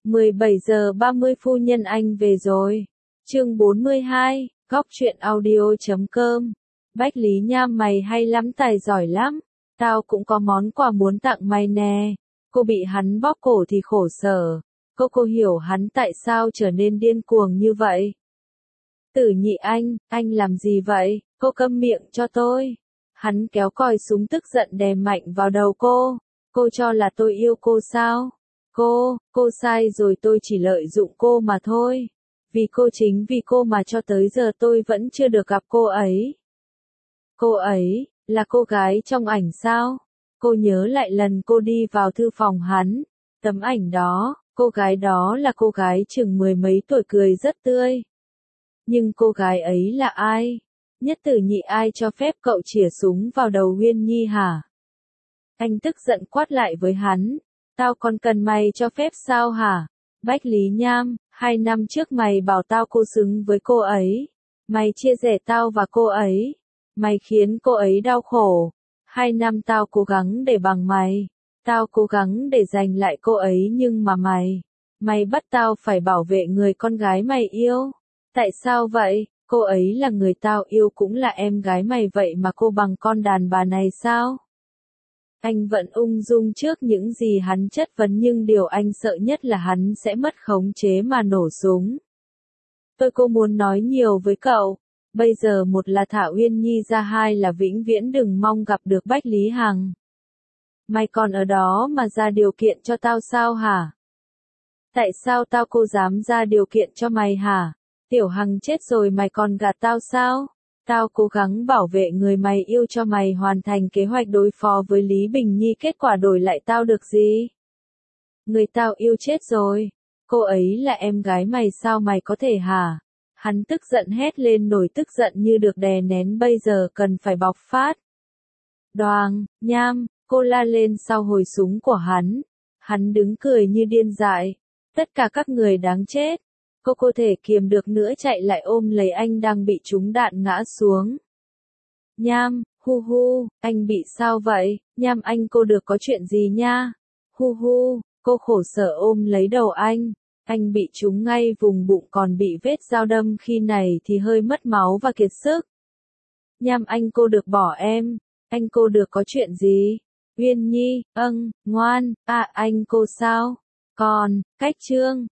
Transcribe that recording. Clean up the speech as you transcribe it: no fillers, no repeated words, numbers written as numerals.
17 giờ 30 phu nhân anh về rồi. Chương 42, góc truyện audio.com. Bách Lý Nham mày hay lắm, tài giỏi lắm. Tao cũng có món quà muốn tặng mày nè. Cô bị hắn bóp cổ thì khổ sở. Cô hiểu hắn tại sao trở nên điên cuồng như vậy. Tử Nhị anh làm gì vậy? Cô câm miệng cho tôi. Hắn kéo còi súng tức giận đè mạnh vào đầu cô. Cô cho là tôi yêu cô sao? Cô sai rồi, tôi chỉ lợi dụng cô mà thôi. Chính vì cô mà cho tới giờ tôi vẫn chưa được gặp cô ấy. Cô ấy, là cô gái trong ảnh sao? Cô nhớ lại lần cô đi vào thư phòng hắn. Tấm ảnh đó, cô gái đó là cô gái chừng mười mấy tuổi cười rất tươi. Nhưng cô gái ấy là ai? Nhất Tử Nhị ai cho phép cậu chĩa súng vào đầu Huyên Nhi hả? Anh tức giận quát lại với hắn. Tao còn cần mày cho phép sao hả? Bách Lý Nham, 2 năm trước mày bảo tao cô xứng với cô ấy. Mày chia rẽ tao và cô ấy. Mày khiến cô ấy đau khổ. 2 năm tao cố gắng để bằng mày. Tao cố gắng để giành lại cô ấy, nhưng mà mày bắt tao phải bảo vệ người con gái mày yêu. Tại sao vậy? Cô ấy là người tao yêu, cũng là em gái mày, vậy mà cô bằng con đàn bà này sao? Anh vẫn ung dung trước những gì hắn chất vấn, nhưng điều anh sợ nhất là hắn sẽ mất khống chế mà nổ súng. Cô muốn nói nhiều với cậu. Bây giờ một là thả Uyên Nhi ra, hai là vĩnh viễn đừng mong gặp được Bách Lý Hằng. Mày còn ở đó mà ra điều kiện cho tao sao hả? Tại sao cô dám ra điều kiện cho mày hả? Tiểu Hằng chết rồi mày còn gạt tao sao? Tao cố gắng bảo vệ người mày yêu cho mày hoàn thành kế hoạch đối phó với Lý Bình Nhi, kết quả đổi lại tao được gì? Người tao yêu chết rồi. Cô ấy là em gái mày sao mày có thể hả? Hắn tức giận hét lên, nổi tức giận như được đè nén bây giờ cần phải bộc phát. Đoàng, Nham, cô la lên sau hồi súng của hắn. Hắn đứng cười như điên dại. Tất cả các người đáng chết. Cô thể kiềm được nữa chạy lại ôm lấy anh đang bị trúng đạn ngã xuống. Nham, hu, anh bị sao vậy? Nham anh, cô được có chuyện gì nha? Hu, cô khổ sở ôm lấy đầu anh. Anh bị trúng ngay vùng bụng, còn bị vết dao đâm, khi này thì hơi mất máu và kiệt sức. Nham anh, cô được bỏ em. Anh, cô được có chuyện gì? Uyên Nhi, ngoan, anh cô sao? Còn, cách Trương,